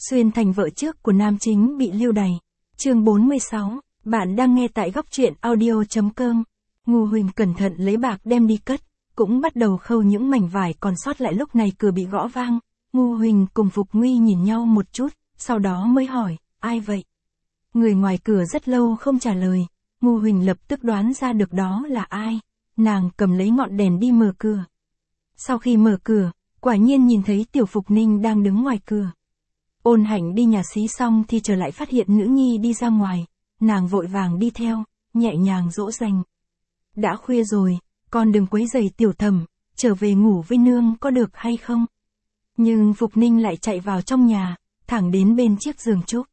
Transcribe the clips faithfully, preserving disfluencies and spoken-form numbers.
Xuyên thành vợ trước của nam chính bị lưu đày. Chương bốn mươi sáu, bạn đang nghe tại góc truyện audio chấm com. Ngô Huỳnh cẩn thận lấy bạc đem đi cất, cũng bắt đầu khâu những mảnh vải còn sót lại. Lúc này cửa bị gõ vang, Ngô Huỳnh cùng Phục Nguy nhìn nhau một chút, sau đó mới hỏi, ai vậy? Người ngoài cửa rất lâu không trả lời, Ngô Huỳnh lập tức đoán ra được đó là ai. Nàng cầm lấy ngọn đèn đi mở cửa. Sau khi mở cửa, quả nhiên nhìn thấy Tiểu Phục Ninh đang đứng ngoài cửa. Ôn Hạnh đi nhà xí xong thì trở lại phát hiện nữ nhi đi ra ngoài, nàng vội vàng đi theo, nhẹ nhàng dỗ dành. Đã khuya rồi, con đừng quấy rầy Tiểu Thẩm, trở về ngủ với nương có được hay không? Nhưng Phục Ninh lại chạy vào trong nhà, thẳng đến bên chiếc giường trúc.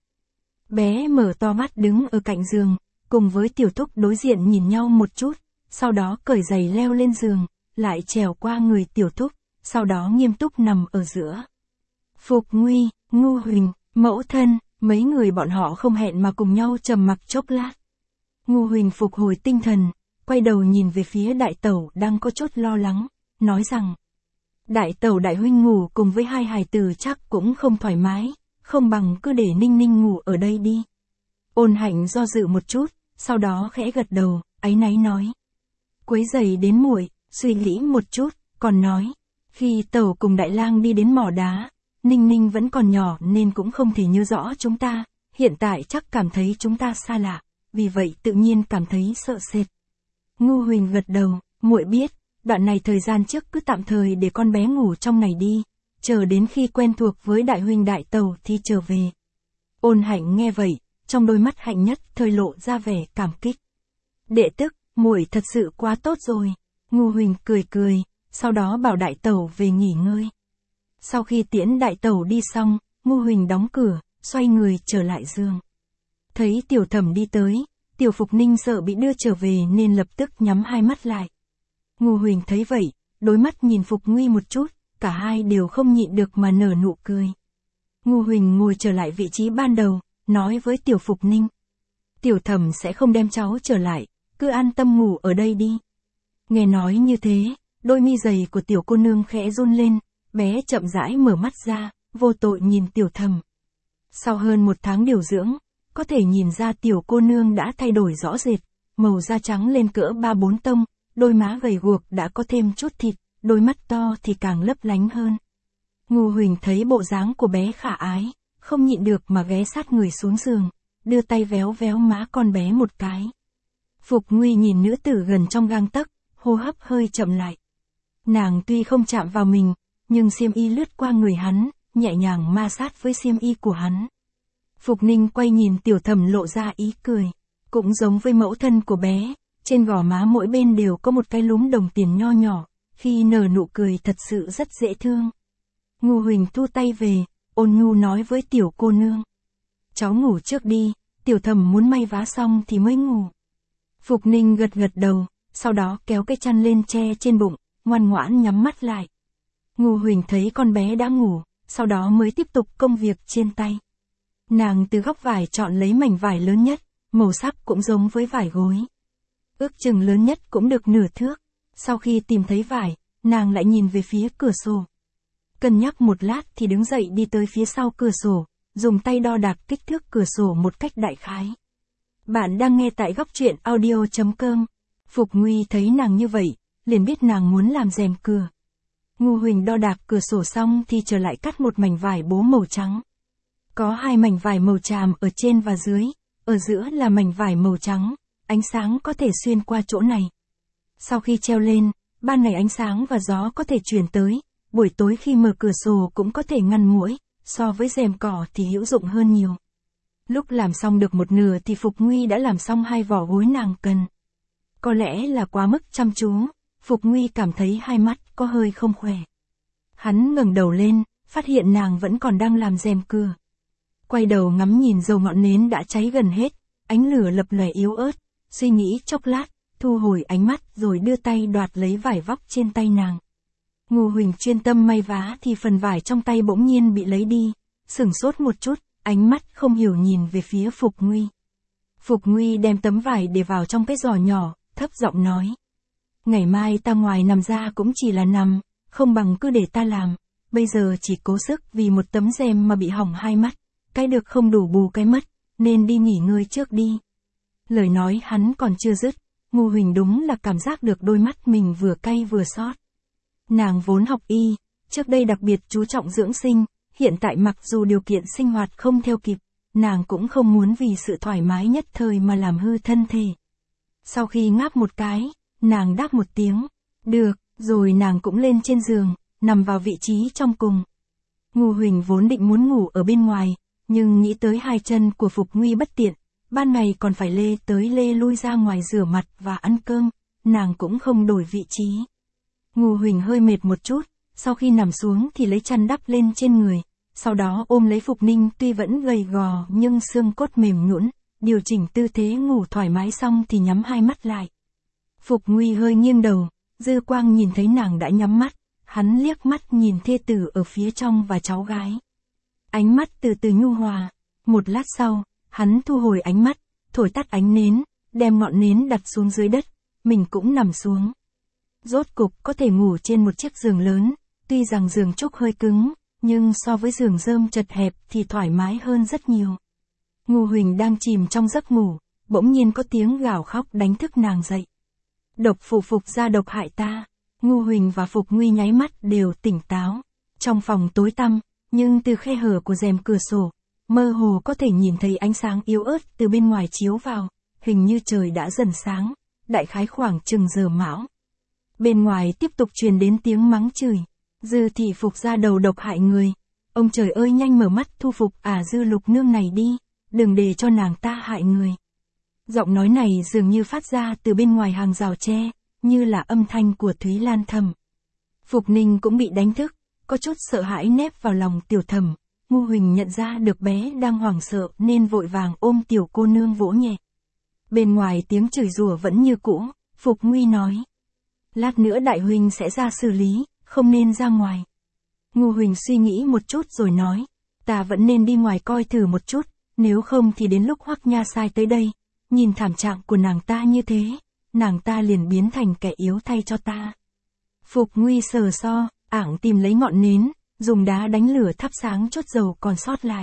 Bé mở to mắt đứng ở cạnh giường, cùng với Tiểu Thúc đối diện nhìn nhau một chút, sau đó cởi giày leo lên giường, lại trèo qua người Tiểu Thúc, sau đó nghiêm túc nằm ở giữa. Phục Nguy, Ngô Huỳnh, mẫu thân, mấy người bọn họ không hẹn mà cùng nhau trầm mặc chốc lát. Ngô Huỳnh phục hồi tinh thần, quay đầu nhìn về phía đại tẩu đang có chút lo lắng, nói rằng: Đại tẩu đại huynh ngủ cùng với hai hài tử chắc cũng không thoải mái, không bằng cứ để Ninh Ninh ngủ ở đây đi. Ôn Hạnh do dự một chút, sau đó khẽ gật đầu, áy náy nói: Quấy giày đến muội, suy nghĩ một chút, còn nói, khi tẩu cùng đại lang đi đến mỏ đá, Ninh Ninh vẫn còn nhỏ nên cũng không thể nhớ rõ chúng ta, hiện tại chắc cảm thấy chúng ta xa lạ, vì vậy tự nhiên cảm thấy sợ sệt. Ngô Huỳnh gật đầu, muội biết, đoạn này thời gian trước cứ tạm thời để con bé ngủ trong này đi, chờ đến khi quen thuộc với đại huynh đại tẩu thì trở về. Ôn Hạnh nghe vậy, trong đôi mắt Hạnh nhất thời lộ ra vẻ cảm kích. Đệ tức, muội thật sự quá tốt rồi. Ngô Huỳnh cười cười, sau đó bảo đại tẩu về nghỉ ngơi. Sau khi tiễn đại tẩu đi xong, Ngô Huỳnh đóng cửa, xoay người trở lại giường. Thấy Tiểu Thẩm đi tới, Tiểu Phục Ninh sợ bị đưa trở về nên lập tức nhắm hai mắt lại. Ngô Huỳnh thấy vậy, đối mắt nhìn Phục Nguy một chút, cả hai đều không nhịn được mà nở nụ cười. Ngô Huỳnh ngồi trở lại vị trí ban đầu, nói với Tiểu Phục Ninh: Tiểu Thẩm sẽ không đem cháu trở lại, cứ an tâm ngủ ở đây đi. Nghe nói như thế, đôi mi dày của tiểu cô nương khẽ run lên, bé chậm rãi mở mắt ra, vô tội nhìn Tiểu Thẩm. Sau hơn một tháng điều dưỡng, có thể nhìn ra tiểu cô nương đã thay đổi rõ rệt, màu da trắng lên cỡ ba bốn tông, đôi má gầy guộc đã có thêm chút thịt, đôi mắt to thì càng lấp lánh hơn. Ngô Huỳnh thấy bộ dáng của bé khả ái, không nhịn được mà ghé sát người xuống giường, đưa tay véo véo má con bé một cái. Phục Nguy nhìn nữ tử gần trong gang tấc, hô hấp hơi chậm lại. Nàng tuy không chạm vào mình, nhưng xiêm y lướt qua người hắn, nhẹ nhàng ma sát với xiêm y của hắn. Phục Ninh quay nhìn Tiểu Thẩm lộ ra ý cười, cũng giống với mẫu thân của bé, trên gò má mỗi bên đều có một cái lúm đồng tiền nho nhỏ, khi nở nụ cười thật sự rất dễ thương. Ngô Huỳnh thu tay về, ôn nhu nói với tiểu cô nương: Cháu ngủ trước đi, Tiểu Thẩm muốn may vá xong thì mới ngủ. Phục Ninh gật gật đầu, sau đó kéo cái chăn lên che trên bụng, ngoan ngoãn nhắm mắt lại. Ngô Huỳnh thấy con bé đã ngủ, sau đó mới tiếp tục công việc trên tay. Nàng từ góc vải chọn lấy mảnh vải lớn nhất, màu sắc cũng giống với vải gối. Ước chừng lớn nhất cũng được nửa thước. Sau khi tìm thấy vải, nàng lại nhìn về phía cửa sổ. Cân nhắc một lát thì đứng dậy đi tới phía sau cửa sổ, dùng tay đo đạc kích thước cửa sổ một cách đại khái. Bạn đang nghe tại góc truyện audio chấm com. Phục Nguy thấy nàng như vậy, liền biết nàng muốn làm rèm cửa. Ngô Huỳnh đo đạc cửa sổ xong thì trở lại cắt một mảnh vải bố màu trắng. Có hai mảnh vải màu tràm ở trên và dưới, ở giữa là mảnh vải màu trắng, ánh sáng có thể xuyên qua chỗ này. Sau khi treo lên, ban ngày ánh sáng và gió có thể truyền tới, buổi tối khi mở cửa sổ cũng có thể ngăn muỗi, so với rèm cỏ thì hữu dụng hơn nhiều. Lúc làm xong được một nửa thì Phục Nguy đã làm xong hai vỏ gối nàng cần. Có lẽ là quá mức chăm chú, Phục Nguy cảm thấy hai mắt có hơi không khỏe. Hắn ngẩng đầu lên, phát hiện nàng vẫn còn đang làm rèm cửa. Quay đầu ngắm nhìn dầu ngọn nến đã cháy gần hết, ánh lửa lập lòe yếu ớt, suy nghĩ chốc lát, thu hồi ánh mắt rồi đưa tay đoạt lấy vải vóc trên tay nàng. Ngô Huỳnh chuyên tâm may vá thì phần vải trong tay bỗng nhiên bị lấy đi, sửng sốt một chút, ánh mắt không hiểu nhìn về phía Phục Nguy. Phục Nguy đem tấm vải để vào trong cái giỏ nhỏ, thấp giọng nói: Ngày mai ta ngoài nằm ra cũng chỉ là nằm, không bằng cứ để ta làm, bây giờ chỉ cố sức vì một tấm rèm mà bị hỏng hai mắt, cái được không đủ bù cái mất, nên đi nghỉ ngơi trước đi. Lời nói hắn còn chưa dứt, Ngô Huỳnh đúng là cảm giác được đôi mắt mình vừa cay vừa xót. Nàng vốn học y, trước đây đặc biệt chú trọng dưỡng sinh, hiện tại mặc dù điều kiện sinh hoạt không theo kịp, nàng cũng không muốn vì sự thoải mái nhất thời mà làm hư thân thể. Sau khi ngáp một cái, nàng đáp một tiếng, được, rồi nàng cũng lên trên giường, nằm vào vị trí trong cùng. Ngô Huỳnh vốn định muốn ngủ ở bên ngoài, nhưng nghĩ tới hai chân của Phục Nguy bất tiện, ban ngày còn phải lê tới lê lui ra ngoài rửa mặt và ăn cơm, nàng cũng không đổi vị trí. Ngô Huỳnh hơi mệt một chút, sau khi nằm xuống thì lấy chăn đắp lên trên người, sau đó ôm lấy Phục Ninh tuy vẫn gầy gò nhưng xương cốt mềm nhũn, điều chỉnh tư thế ngủ thoải mái xong thì nhắm hai mắt lại. Phục Nguy hơi nghiêng đầu, dư quang nhìn thấy nàng đã nhắm mắt, hắn liếc mắt nhìn thê tử ở phía trong và cháu gái. Ánh mắt từ từ nhu hòa, một lát sau, hắn thu hồi ánh mắt, thổi tắt ánh nến, đem ngọn nến đặt xuống dưới đất, mình cũng nằm xuống. Rốt cục có thể ngủ trên một chiếc giường lớn, tuy rằng giường trúc hơi cứng, nhưng so với giường rơm chật hẹp thì thoải mái hơn rất nhiều. Ngô Huỳnh đang chìm trong giấc ngủ, bỗng nhiên có tiếng gào khóc đánh thức nàng dậy. Độc phụ Phục gia độc hại ta. Ngô Huỳnh và Phục Nguy nháy mắt đều tỉnh táo. Trong phòng tối tăm, nhưng từ khe hở của rèm cửa sổ, mơ hồ có thể nhìn thấy ánh sáng yếu ớt từ bên ngoài chiếu vào, hình như trời đã dần sáng, đại khái khoảng chừng giờ mão. Bên ngoài tiếp tục truyền đến tiếng mắng chửi. Dư thị Phục gia đầu độc hại người. Ông trời ơi, nhanh mở mắt thu phục à Dư Lục nương này đi, đừng để cho nàng ta hại người. Giọng nói này dường như phát ra từ bên ngoài hàng rào tre, như là âm thanh của Thúy Lan Thầm. Phục Ninh cũng bị đánh thức, có chút sợ hãi nép vào lòng Tiểu Thầm. Ngô Huỳnh nhận ra được bé đang hoảng sợ nên vội vàng ôm tiểu cô nương vỗ nhẹ. Bên ngoài tiếng chửi rủa vẫn như cũ, Phục Nguy nói. Lát nữa đại huynh sẽ ra xử lý, không nên ra ngoài. Ngô Huỳnh suy nghĩ một chút rồi nói, ta vẫn nên đi ngoài coi thử một chút, nếu không thì đến lúc Hoắc Nha Sai tới đây, nhìn thảm trạng của nàng ta như thế, nàng ta liền biến thành kẻ yếu thay cho ta. Phục Nguy sờ so, ảng tìm lấy ngọn nến, dùng đá đánh lửa thắp sáng chút dầu còn sót lại.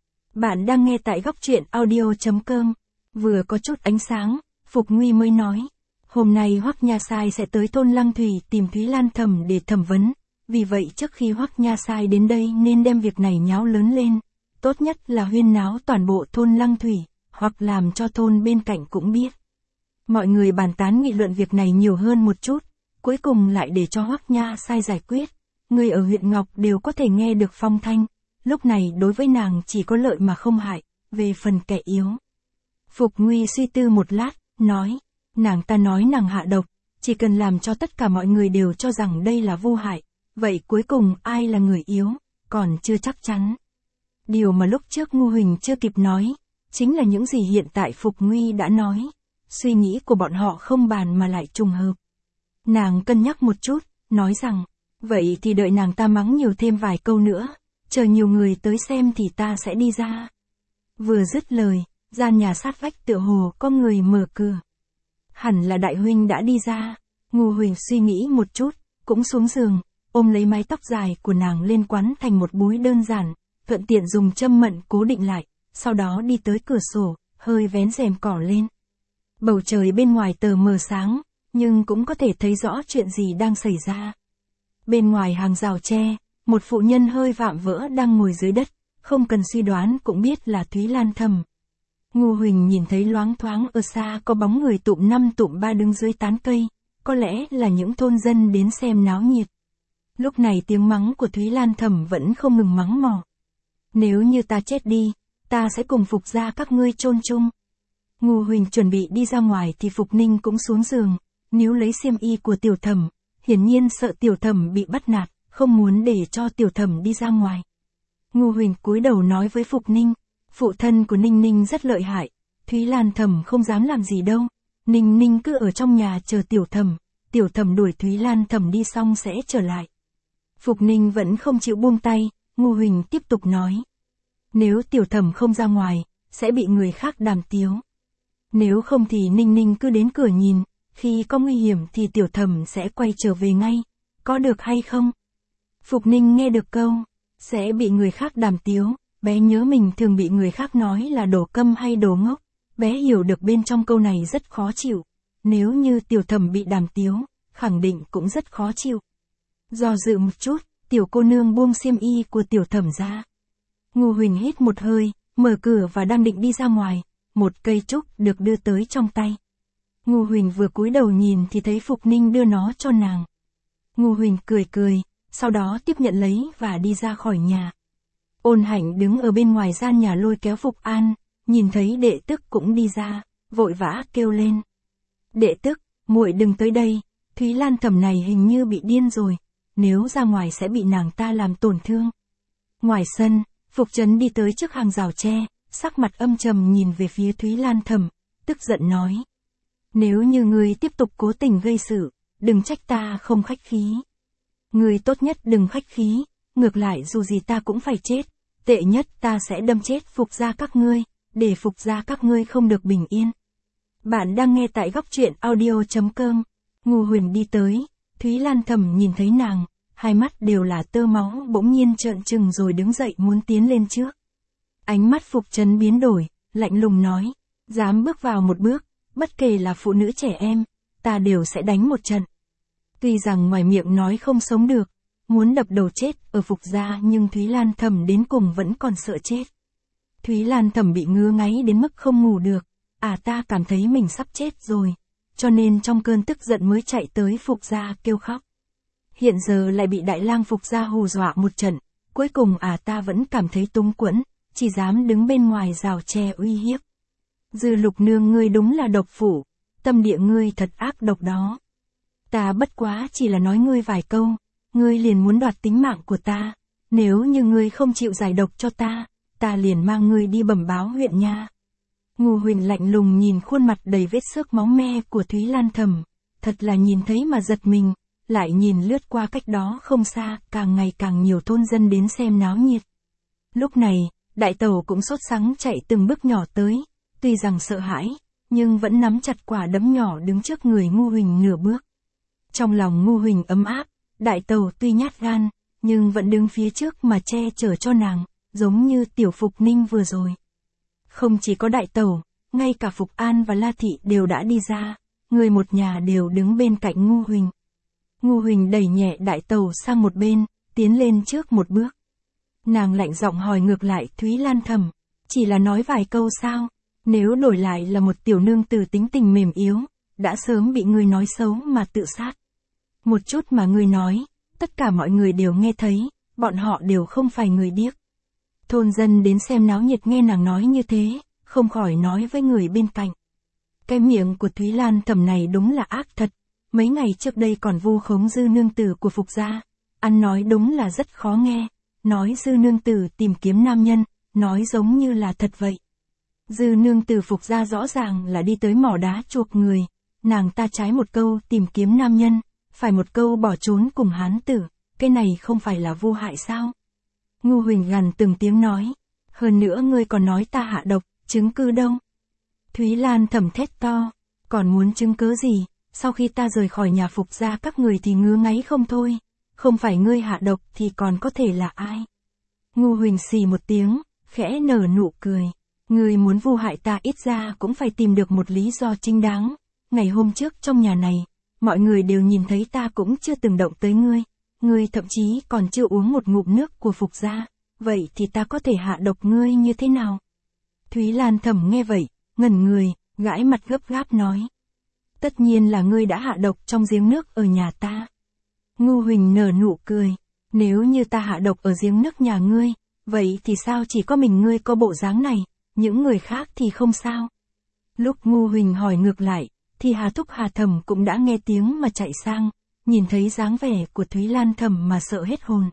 Bạn đang nghe tại góc truyện audio chấm com. Vừa có chút ánh sáng, Phục Nguy mới nói, hôm nay Hoắc Nha Sai sẽ tới thôn Lăng Thủy tìm Thúy Lan Thầm để thẩm vấn, vì vậy trước khi Hoắc Nha Sai đến đây nên đem việc này nháo lớn lên, tốt nhất là huyên náo toàn bộ thôn Lăng Thủy, hoặc làm cho thôn bên cạnh cũng biết. Mọi người bàn tán nghị luận việc này nhiều hơn một chút, cuối cùng lại để cho Hoắc Nha Sai giải quyết. Người ở huyện Ngọc đều có thể nghe được phong thanh, lúc này đối với nàng chỉ có lợi mà không hại, về phần kẻ yếu. Phục Nguy suy tư một lát, nói, nàng ta nói nàng hạ độc, chỉ cần làm cho tất cả mọi người đều cho rằng đây là vô hại, vậy cuối cùng ai là người yếu, còn chưa chắc chắn. Điều mà lúc trước Ngô Huỳnh chưa kịp nói, chính là những gì hiện tại Phục Nguy đã nói, suy nghĩ của bọn họ không bàn mà lại trùng hợp. Nàng cân nhắc một chút, nói rằng, vậy thì đợi nàng ta mắng nhiều thêm vài câu nữa, chờ nhiều người tới xem thì ta sẽ đi ra. Vừa dứt lời, gian nhà sát vách tựa hồ có người mở cửa. Hẳn là đại huynh đã đi ra. Ngô Huỳnh suy nghĩ một chút, cũng xuống giường, ôm lấy mái tóc dài của nàng lên quắn thành một búi đơn giản, thuận tiện dùng châm mận cố định lại, sau đó đi tới cửa sổ, hơi vén rèm cỏ lên. Bầu trời bên ngoài tờ mờ sáng, nhưng cũng có thể thấy rõ chuyện gì đang xảy ra. Bên ngoài hàng rào tre, một phụ nhân hơi vạm vỡ đang ngồi dưới đất, không cần suy đoán cũng biết là Thúy Lan Thầm. Ngô Huỳnh nhìn thấy loáng thoáng ở xa có bóng người tụm năm tụm ba đứng dưới tán cây, có lẽ là những thôn dân đến xem náo nhiệt. Lúc này tiếng mắng của Thúy Lan Thầm vẫn không ngừng mắng mỏ. Nếu như ta chết đi, ta sẽ cùng Phục gia các ngươi chôn chung. Ngô Huỳnh chuẩn bị đi ra ngoài thì Phục Ninh cũng xuống giường, níu lấy xiêm y của Tiểu Thẩm, hiển nhiên sợ Tiểu Thẩm bị bắt nạt, không muốn để cho Tiểu Thẩm đi ra ngoài. Ngô Huỳnh cúi đầu nói với Phục Ninh, phụ thân của Ninh Ninh rất lợi hại, Thúy Lan Thẩm không dám làm gì đâu, Ninh Ninh cứ ở trong nhà chờ Tiểu Thẩm, Tiểu Thẩm đuổi Thúy Lan Thẩm đi xong sẽ trở lại. Phục Ninh vẫn không chịu buông tay, Ngô Huỳnh tiếp tục nói, nếu Tiểu Thẩm không ra ngoài, sẽ bị người khác đàm tiếu. Nếu không thì Ninh Ninh cứ đến cửa nhìn, khi có nguy hiểm thì Tiểu Thẩm sẽ quay trở về ngay, có được hay không? Phục Ninh nghe được câu, sẽ bị người khác đàm tiếu, bé nhớ mình thường bị người khác nói là đồ câm hay đồ ngốc, bé hiểu được bên trong câu này rất khó chịu, nếu như Tiểu Thẩm bị đàm tiếu, khẳng định cũng rất khó chịu. Do dự một chút, tiểu cô nương buông xiêm y của Tiểu Thẩm ra. Ngô Huỳnh hít một hơi, mở cửa và đang định đi ra ngoài, một cây trúc được đưa tới trong tay. Ngô Huỳnh vừa cúi đầu nhìn thì thấy Phục Ninh đưa nó cho nàng. Ngô Huỳnh cười cười, sau đó tiếp nhận lấy và đi ra khỏi nhà. Ôn Hạnh đứng ở bên ngoài gian nhà lôi kéo Phục An, nhìn thấy đệ tức cũng đi ra, vội vã kêu lên. Đệ tức, muội đừng tới đây, Thúy Lan Thẩm này hình như bị điên rồi, nếu ra ngoài sẽ bị nàng ta làm tổn thương. Ngoài sân, Phục Trấn đi tới trước hàng rào tre, sắc mặt âm trầm nhìn về phía Thúy Lan Thẩm, tức giận nói. Nếu như ngươi tiếp tục cố tình gây sự, đừng trách ta không khách khí. Ngươi tốt nhất đừng khách khí, ngược lại dù gì ta cũng phải chết, tệ nhất ta sẽ đâm chết Phục gia các ngươi, để Phục gia các ngươi không được bình yên. Bạn đang nghe tại góc truyện audio chấm com. Ngô Huỳnh đi tới, Thúy Lan Thẩm nhìn thấy nàng, hai mắt đều là tơ máu bỗng nhiên trợn trừng rồi đứng dậy muốn tiến lên trước. Ánh mắt Phục Trấn biến đổi, lạnh lùng nói, dám bước vào một bước, bất kể là phụ nữ trẻ em, ta đều sẽ đánh một trận. Tuy rằng ngoài miệng nói không sống được, muốn đập đầu chết ở Phục gia nhưng Thúy Lan Thẩm đến cùng vẫn còn sợ chết. Thúy Lan Thẩm bị ngứa ngáy đến mức không ngủ được, à ta cảm thấy mình sắp chết rồi, cho nên trong cơn tức giận mới chạy tới Phục gia kêu khóc. Hiện giờ lại bị đại lang Phục gia hù dọa một trận, cuối cùng à ta vẫn cảm thấy túng quẫn, chỉ dám đứng bên ngoài rào tre uy hiếp. Dư Lục nương ngươi đúng là độc phụ, tâm địa ngươi thật ác độc đó. Ta bất quá chỉ là nói ngươi vài câu, ngươi liền muốn đoạt tính mạng của ta, nếu như ngươi không chịu giải độc cho ta, ta liền mang ngươi đi bẩm báo huyện nha. Ngô Huỳnh lạnh lùng nhìn khuôn mặt đầy vết xước máu me của Thúy Lan Thẩm, thật là nhìn thấy mà giật mình, lại nhìn lướt qua cách đó không xa, càng ngày càng nhiều thôn dân đến xem náo nhiệt. Lúc này, đại tẩu cũng sốt sắng chạy từng bước nhỏ tới, tuy rằng sợ hãi, nhưng vẫn nắm chặt quả đấm nhỏ đứng trước người Ngô Huỳnh nửa bước. Trong lòng Ngô Huỳnh ấm áp, đại tẩu tuy nhát gan, nhưng vẫn đứng phía trước mà che chở cho nàng, giống như tiểu Phục Ninh vừa rồi. Không chỉ có đại tẩu, ngay cả Phục An và La Thị đều đã đi ra, người một nhà đều đứng bên cạnh Ngô Huỳnh. Ngô Huỳnh đẩy nhẹ đại tẩu sang một bên, tiến lên trước một bước. Nàng lạnh giọng hỏi ngược lại Thúy Lan Thẩm, chỉ là nói vài câu sao, nếu đổi lại là một tiểu nương tử tính tình mềm yếu, đã sớm bị ngươi nói xấu mà tự sát. Một chút mà ngươi nói, tất cả mọi người đều nghe thấy, bọn họ đều không phải người điếc. Thôn dân đến xem náo nhiệt nghe nàng nói như thế, không khỏi nói với người bên cạnh. Cái miệng của Thúy Lan Thẩm này đúng là ác thật, mấy ngày trước đây còn vu khống Dư nương tử của Phục gia, ăn nói đúng là rất khó nghe, nói Dư nương tử tìm kiếm nam nhân, nói giống như là thật vậy. Dư nương tử Phục gia rõ ràng là đi tới mỏ đá chuộc người, nàng ta trái một câu tìm kiếm nam nhân, phải một câu bỏ trốn cùng hán tử, cái này không phải là vô hại sao? Ngô Huỳnh gằn từng tiếng nói, hơn nữa ngươi còn nói ta hạ độc, chứng cứ đâu? Thúy Lan Thẩm thét to, còn muốn chứng cứ gì, sau khi ta rời khỏi nhà Phục gia các người thì ngứa ngáy không thôi, không phải ngươi hạ độc thì còn có thể là ai? Ngô Huỳnh xì một tiếng, khẽ nở nụ cười, ngươi muốn vu hại ta ít ra cũng phải tìm được một lý do chính đáng, ngày hôm trước trong nhà này, mọi người đều nhìn thấy ta cũng chưa từng động tới ngươi, ngươi thậm chí còn chưa uống một ngụm nước của Phục gia, vậy thì ta có thể hạ độc ngươi như thế nào? Thúy Lan Thẩm nghe vậy, ngẩn người, gãi mặt gấp gáp nói. Tất nhiên là ngươi đã hạ độc trong giếng nước ở nhà ta. Ngô Huỳnh nở nụ cười, nếu như ta hạ độc ở giếng nước nhà ngươi, vậy thì sao chỉ có mình ngươi có bộ dáng này, những người khác thì không sao? Lúc Ngô Huỳnh hỏi ngược lại, thì Hà Thúc Hà Thẩm cũng đã nghe tiếng mà chạy sang, nhìn thấy dáng vẻ của Thúy Lan Thẩm mà sợ hết hồn.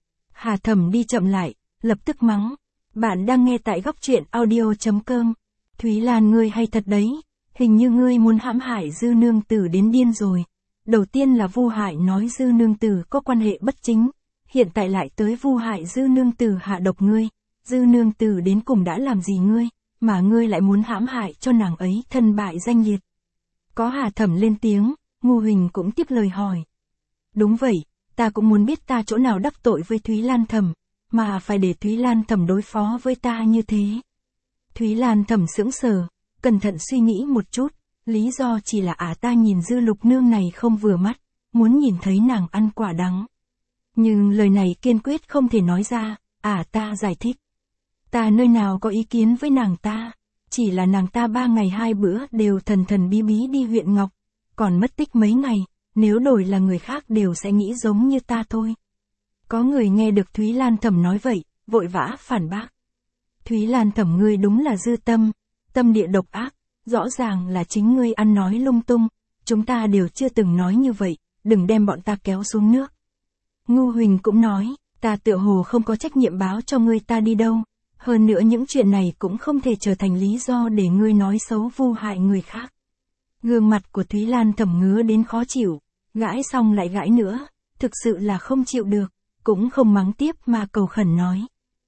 Hà Thẩm đi chậm lại, lập tức mắng, bạn đang nghe tại góc truyện audio chấm com. Thúy Lan ngươi hay thật đấy, hình như ngươi muốn hãm hại Dư nương tử đến điên rồi. Đầu tiên là vu hại nói Dư nương tử có quan hệ bất chính, hiện tại lại tới vu hại Dư nương tử hạ độc ngươi. Dư nương tử đến cùng đã làm gì ngươi, mà ngươi lại muốn hãm hại cho nàng ấy thân bại danh liệt. Có Hà Thẩm lên tiếng, Ngô Huỳnh cũng tiếp lời hỏi. Đúng vậy, ta cũng muốn biết ta chỗ nào đắc tội với Thúy Lan Thẩm, mà phải để Thúy Lan Thẩm đối phó với ta như thế. Thúy Lan Thẩm sững sờ, cẩn thận suy nghĩ một chút, lý do chỉ là ả ta nhìn Dư Lục Nương này không vừa mắt, muốn nhìn thấy nàng ăn quả đắng. Nhưng lời này kiên quyết không thể nói ra, ả ta giải thích. Ta nơi nào có ý kiến với nàng ta, chỉ là nàng ta ba ngày hai bữa đều thần thần bí bí đi huyện Ngọc, còn mất tích mấy ngày, nếu đổi là người khác đều sẽ nghĩ giống như ta thôi. Có người nghe được Thúy Lan Thẩm nói vậy, vội vã phản bác. Thúy Lan Thẩm ngươi đúng là dư tâm, tâm địa độc ác, rõ ràng là chính ngươi ăn nói lung tung, chúng ta đều chưa từng nói như vậy, đừng đem bọn ta kéo xuống nước. Ngu Huỳnh cũng nói, ta tựa hồ không có trách nhiệm báo cho ngươi ta đi đâu, hơn nữa những chuyện này cũng không thể trở thành lý do để ngươi nói xấu vu hại người khác. Gương mặt của Thúy Lan Thẩm ngứa đến khó chịu, gãi xong lại gãi nữa, thực sự là không chịu được, cũng không mắng tiếp mà cầu khẩn nói.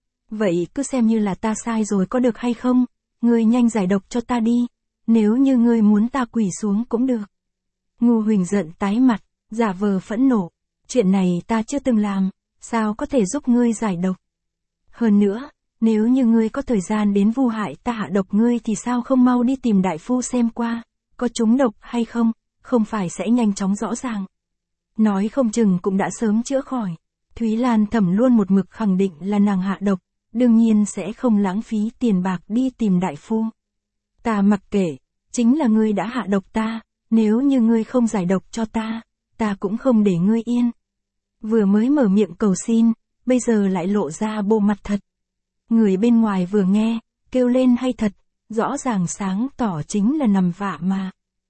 Vậy cứ xem như là ta sai rồi có được hay không, ngươi nhanh giải độc cho ta đi, nếu như ngươi muốn ta quỳ xuống cũng được. Ngu Huỳnh giận tái mặt, giả vờ phẫn nộ, chuyện này ta chưa từng làm, sao có thể giúp ngươi giải độc. Hơn nữa, nếu như ngươi có thời gian đến vu hại ta hạ độc ngươi thì sao không mau đi tìm đại phu xem qua, có trúng độc hay không, không phải sẽ nhanh chóng rõ ràng. Nói không chừng cũng đã sớm chữa khỏi. Thúy Lan Thẩm luôn một mực khẳng định là nàng hạ độc, đương nhiên sẽ không lãng phí tiền bạc đi tìm đại phu. Ta mặc kệ, chính là ngươi đã hạ độc ta, nếu như ngươi không giải độc cho ta, ta cũng không để ngươi yên. Vừa mới mở miệng cầu xin, bây giờ lại lộ ra bộ mặt thật. Người bên ngoài vừa nghe, kêu lên hay thật, rõ ràng sáng tỏ chính là nằm vạ mà.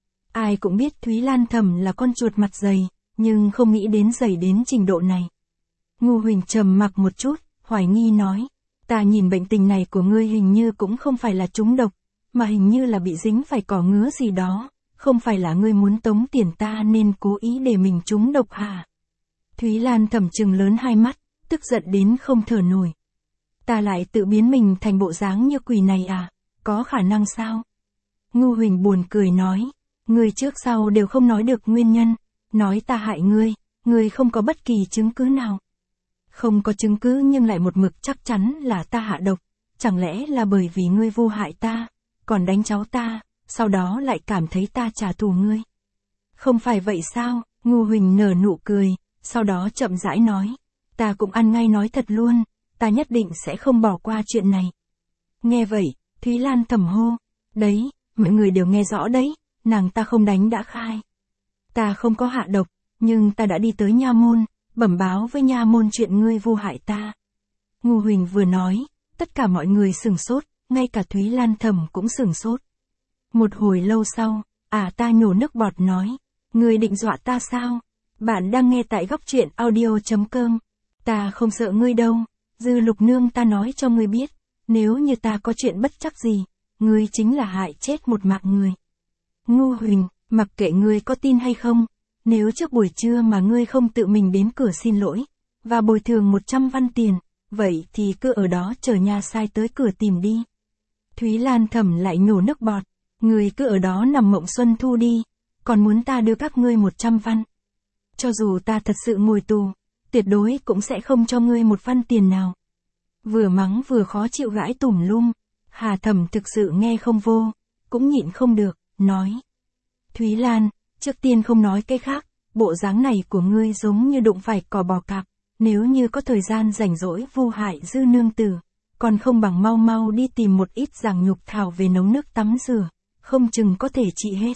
Ai cũng biết Thúy Lan Thẩm là con chuột mặt dày, nhưng không nghĩ đến dày đến trình độ này. Ngu Huỳnh trầm mặc một chút, hoài nghi nói, ta nhìn bệnh tình này của ngươi hình như cũng không phải là trúng độc, mà hình như là bị dính phải cỏ ngứa gì đó, không phải là ngươi muốn tống tiền ta nên cố ý để mình trúng độc hả? Thúy Lan Thẩm trừng lớn hai mắt, tức giận đến không thở nổi. Ta lại tự biến mình thành bộ dáng như quỷ này à, có khả năng sao? Ngu Huỳnh buồn cười nói, ngươi trước sau đều không nói được nguyên nhân, nói ta hại ngươi, ngươi không có bất kỳ chứng cứ nào. Không có chứng cứ nhưng lại một mực chắc chắn là ta hạ độc, chẳng lẽ là bởi vì ngươi vu hại ta, còn đánh cháu ta, sau đó lại cảm thấy ta trả thù ngươi. Không phải vậy sao? Ngu Huỳnh nở nụ cười, sau đó chậm rãi nói, ta cũng ăn ngay nói thật luôn, ta nhất định sẽ không bỏ qua chuyện này. Nghe vậy, Thúy Lan Thẩm hô, đấy, mọi người đều nghe rõ đấy, nàng ta không đánh đã khai. Ta không có hạ độc, nhưng ta đã đi tới nha môn, bẩm báo với nha môn chuyện ngươi vu hại ta. Ngu Huỳnh vừa nói, tất cả mọi người sửng sốt, ngay cả Thúy Lan Thẩm cũng sửng sốt. Một hồi lâu sau, à ta nhổ nước bọt nói, ngươi định dọa ta sao? Bạn đang nghe tại góc truyện audio chấm com. Ta không sợ ngươi đâu, Dư Lục Nương ta nói cho ngươi biết, nếu như ta có chuyện bất trắc gì, ngươi chính là hại chết một mạng người. Ngu Huỳnh, mặc kệ ngươi có tin hay không, nếu trước buổi trưa mà ngươi không tự mình đến cửa xin lỗi, và bồi thường một trăm văn tiền, vậy thì cứ ở đó chờ nha sai tới cửa tìm đi. Thúy Lan Thẩm lại nhổ nước bọt, ngươi cứ ở đó nằm mộng xuân thu đi, còn muốn ta đưa các ngươi một trăm văn. Cho dù ta thật sự ngồi tù, tuyệt đối cũng sẽ không cho ngươi một văn tiền nào. Vừa mắng vừa khó chịu gãi tủm lum, Hà Thẩm thực sự nghe không vô, cũng nhịn không được, nói. Thúy Lan, trước tiên không nói cái khác, bộ dáng này của ngươi giống như đụng phải cò bò cạp, nếu như có thời gian rảnh rỗi vu hại Dư nương tử, còn không bằng mau mau đi tìm một ít giàng nhục thảo về nấu nước tắm rửa, không chừng có thể trị hết.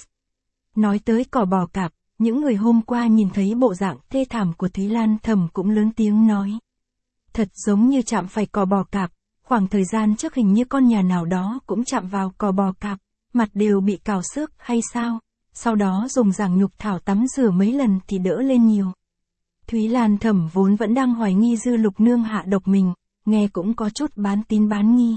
Nói tới cò bò cạp, những người hôm qua nhìn thấy bộ dạng thê thảm của Thúy Lan Thẩm cũng lớn tiếng nói. Thật giống như chạm phải cò bò cạp, khoảng thời gian trước hình như con nhà nào đó cũng chạm vào cò bò cạp, mặt đều bị cào xước hay sao, sau đó dùng giàng nhục thảo tắm rửa mấy lần thì đỡ lên nhiều. Thúy Lan Thẩm vốn vẫn đang hoài nghi Dư Lục Nương hạ độc mình, nghe cũng có chút bán tín bán nghi.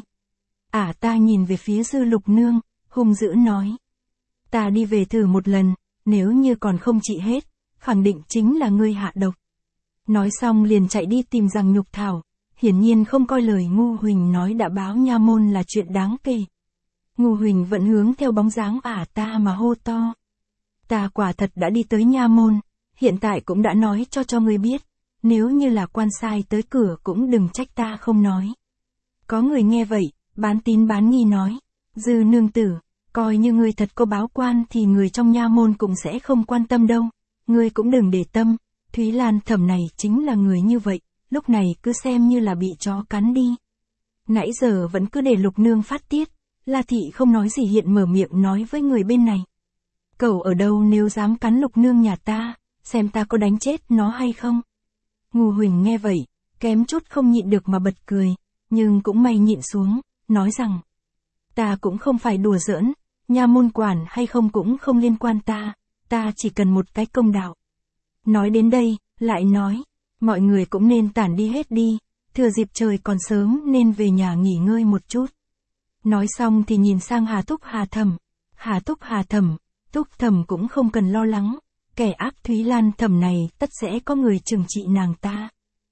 Ả ta nhìn về phía Dư Lục Nương, hung dữ nói. Ta đi về thử một lần, nếu như còn không trị hết, khẳng định chính là ngươi hạ độc. Nói xong liền chạy đi tìm giàng nhục thảo, hiển nhiên không coi lời Ngu Huỳnh nói đã báo nha môn là chuyện đáng kể. Ngu Huỳnh vẫn hướng theo bóng dáng ả ta mà hô to. Ta quả thật đã đi tới nha môn, hiện tại cũng đã nói cho cho ngươi biết, nếu như là quan sai tới cửa cũng đừng trách ta không nói. Có người nghe vậy, bán tín bán nghi nói, Dư nương tử, coi như ngươi thật có báo quan thì người trong nha môn cũng sẽ không quan tâm đâu, ngươi cũng đừng để tâm, Thúy Lan Thẩm này chính là người như vậy, lúc này cứ xem như là bị chó cắn đi. Nãy giờ vẫn cứ để Lục nương phát tiết, La thị không nói gì hiện mở miệng nói với người bên này. Cậu ở đâu nếu dám cắn Lục nương nhà ta, xem ta có đánh chết nó hay không. Ngô Huỳnh nghe vậy, kém chút không nhịn được mà bật cười, nhưng cũng may nhịn xuống, nói rằng, ta cũng không phải đùa giỡn, nha môn quản hay không cũng không liên quan ta, ta chỉ cần một cái công đạo. Nói đến đây, lại nói, mọi người cũng nên tản đi hết đi, thừa dịp trời còn sớm nên về nhà nghỉ ngơi một chút. Nói xong thì nhìn sang Hà Thúc Hà Thẩm, Hà Thúc Hà Thẩm, Thúc Thẩm cũng không cần lo lắng, kẻ ác Thúy Lan Thẩm này tất sẽ có người trừng trị nàng ta.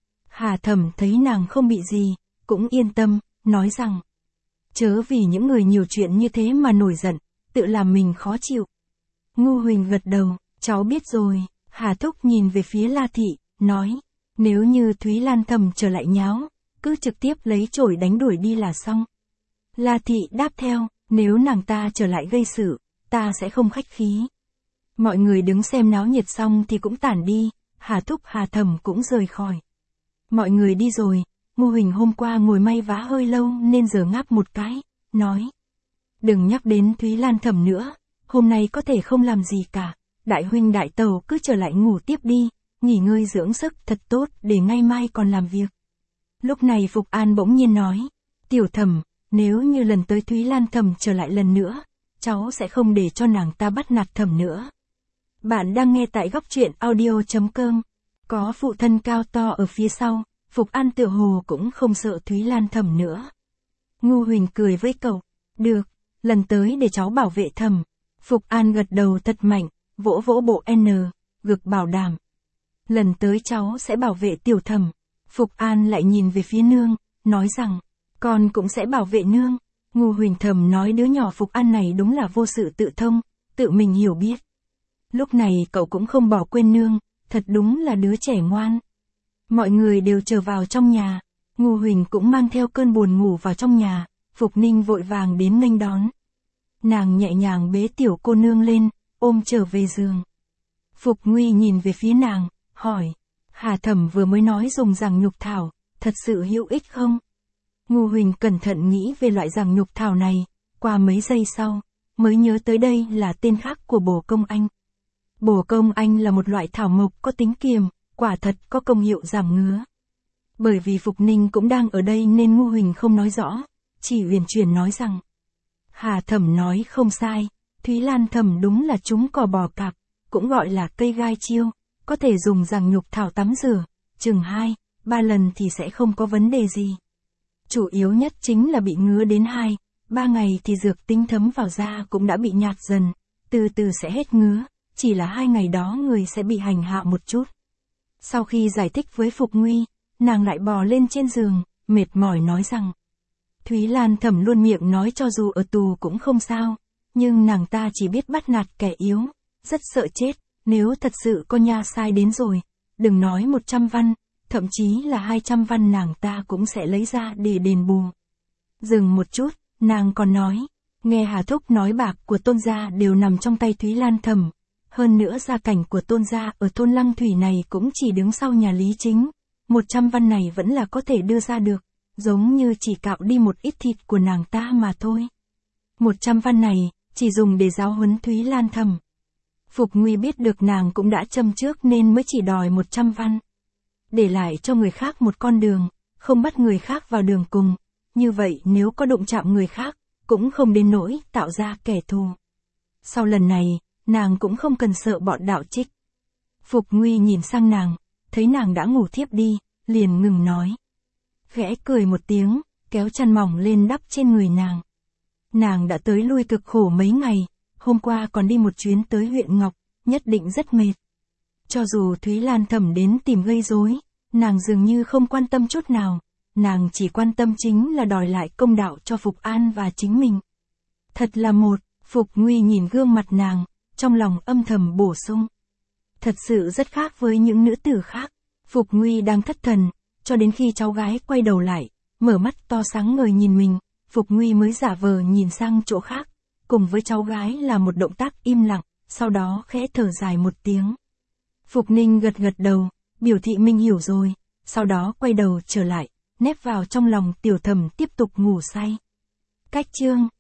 Hà Thẩm thấy nàng không bị gì, cũng yên tâm, nói rằng, chớ vì những người nhiều chuyện như thế mà nổi giận, tự làm mình khó chịu. Ngô Huỳnh gật đầu, cháu biết rồi. Hà Thúc nhìn về phía La thị, nói, nếu như Thúy Lan Thẩm trở lại nháo, cứ trực tiếp lấy chổi đánh đuổi đi là xong. La thị đáp theo, nếu nàng ta trở lại gây sự, ta sẽ không khách khí. Mọi người đứng xem náo nhiệt xong thì cũng tản đi, Hà Thúc Hà Thẩm cũng rời khỏi. Mọi người đi rồi, Ngô Huỳnh hôm qua ngồi may vá hơi lâu nên giờ ngáp một cái, nói, đừng nhắc đến Thúy Lan Thẩm nữa, hôm nay có thể không làm gì cả. Đại huynh đại tẩu cứ trở lại ngủ tiếp đi, nghỉ ngơi dưỡng sức thật tốt để ngày mai còn làm việc. Lúc này Phục An bỗng nhiên nói, Tiểu Thẩm, nếu như lần tới Thúy Lan Thẩm trở lại lần nữa, cháu sẽ không để cho nàng ta bắt nạt Thẩm nữa. Bạn đang nghe tại góc truyện audio chấm com, có phụ thân cao to ở phía sau, Phục An tựa hồ cũng không sợ Thúy Lan Thẩm nữa. Ngô Huỳnh cười với cậu, được, lần tới để cháu bảo vệ Thẩm. Phục An gật đầu thật mạnh, vỗ vỗ bộ N, gực bảo đảm. Lần tới cháu sẽ bảo vệ Tiểu Thẩm. Phục An lại nhìn về phía nương, nói rằng, con cũng sẽ bảo vệ nương. Ngô Huỳnh thầm nói đứa nhỏ Phục An này đúng là vô sự tự thông, tự mình hiểu biết. Lúc này cậu cũng không bỏ quên nương, thật đúng là đứa trẻ ngoan. Mọi người đều trở vào trong nhà, Ngô Huỳnh cũng mang theo cơn buồn ngủ vào trong nhà, Phục Ninh vội vàng đến nghênh đón. Nàng nhẹ nhàng bế tiểu cô nương lên, ôm trở về giường. Phục Nguy nhìn về phía nàng, hỏi, Hà Thẩm vừa mới nói dùng giằng nhục thảo, thật sự hữu ích không? Ngô Huỳnh cẩn thận nghĩ về loại giằng nhục thảo này, qua mấy giây sau, mới nhớ tới đây là tên khác của bồ công anh. Bồ công anh là một loại thảo mộc có tính kiềm, quả thật có công hiệu giảm ngứa. Bởi vì Phục Ninh cũng đang ở đây nên Ngô Huỳnh không nói rõ, chỉ uyển chuyển nói rằng, Hà Thẩm nói không sai, Thúy Lan Thẩm đúng là chúng cò bò cạp, cũng gọi là cây gai chiêu, có thể dùng giằng nhục thảo tắm rửa, chừng hai, ba lần thì sẽ không có vấn đề gì. Chủ yếu nhất chính là bị ngứa đến hai, ba ngày thì dược tính thấm vào da cũng đã bị nhạt dần, từ từ sẽ hết ngứa, chỉ là hai ngày đó người sẽ bị hành hạ một chút. Sau khi giải thích với Phục Nguy, nàng lại bò lên trên giường, mệt mỏi nói rằng, Thúy Lan Thẩm luôn miệng nói cho dù ở tù cũng không sao, nhưng nàng ta chỉ biết bắt nạt kẻ yếu, rất sợ chết, nếu thật sự có nha sai đến rồi, đừng nói một trăm văn, thậm chí là hai trăm văn nàng ta cũng sẽ lấy ra để đền bù. Dừng một chút, nàng còn nói, nghe Hà Thúc nói bạc của Tôn gia đều nằm trong tay Thúy Lan Thẩm, hơn nữa gia cảnh của Tôn gia ở thôn Lăng Thủy này cũng chỉ đứng sau nhà Lý Chính, một trăm văn này vẫn là có thể đưa ra được, giống như chỉ cạo đi một ít thịt của nàng ta mà thôi. Một trăm văn này, chỉ dùng để giáo huấn Thúy Lan Thẩm. Phục Nguy biết được nàng cũng đã châm trước nên mới chỉ đòi một trăm văn. Để lại cho người khác một con đường, không bắt người khác vào đường cùng, như vậy nếu có đụng chạm người khác, cũng không đến nỗi tạo ra kẻ thù. Sau lần này, nàng cũng không cần sợ bọn đạo trích. Phục Nguy nhìn sang nàng, thấy nàng đã ngủ thiếp đi, liền ngừng nói. Khẽ cười một tiếng, kéo chăn mỏng lên đắp trên người nàng. Nàng đã tới lui cực khổ mấy ngày, hôm qua còn đi một chuyến tới huyện Ngọc, nhất định rất mệt. Cho dù Thúy Lan Thẩm đến tìm gây rối, nàng dường như không quan tâm chút nào, nàng chỉ quan tâm chính là đòi lại công đạo cho Phục An và chính mình. Thật là một, Phục Nguy nhìn gương mặt nàng, trong lòng âm thầm bổ sung. Thật sự rất khác với những nữ tử khác. Phục Nguy đang thất thần, cho đến khi cháu gái quay đầu lại, mở mắt to sáng ngời nhìn mình, Phục Nguy mới giả vờ nhìn sang chỗ khác, cùng với cháu gái là một động tác im lặng, sau đó khẽ thở dài một tiếng. Phục Ninh gật gật đầu, biểu thị mình hiểu rồi, sau đó quay đầu trở lại, nép vào trong lòng Tiểu Thẩm tiếp tục ngủ say. Cách chương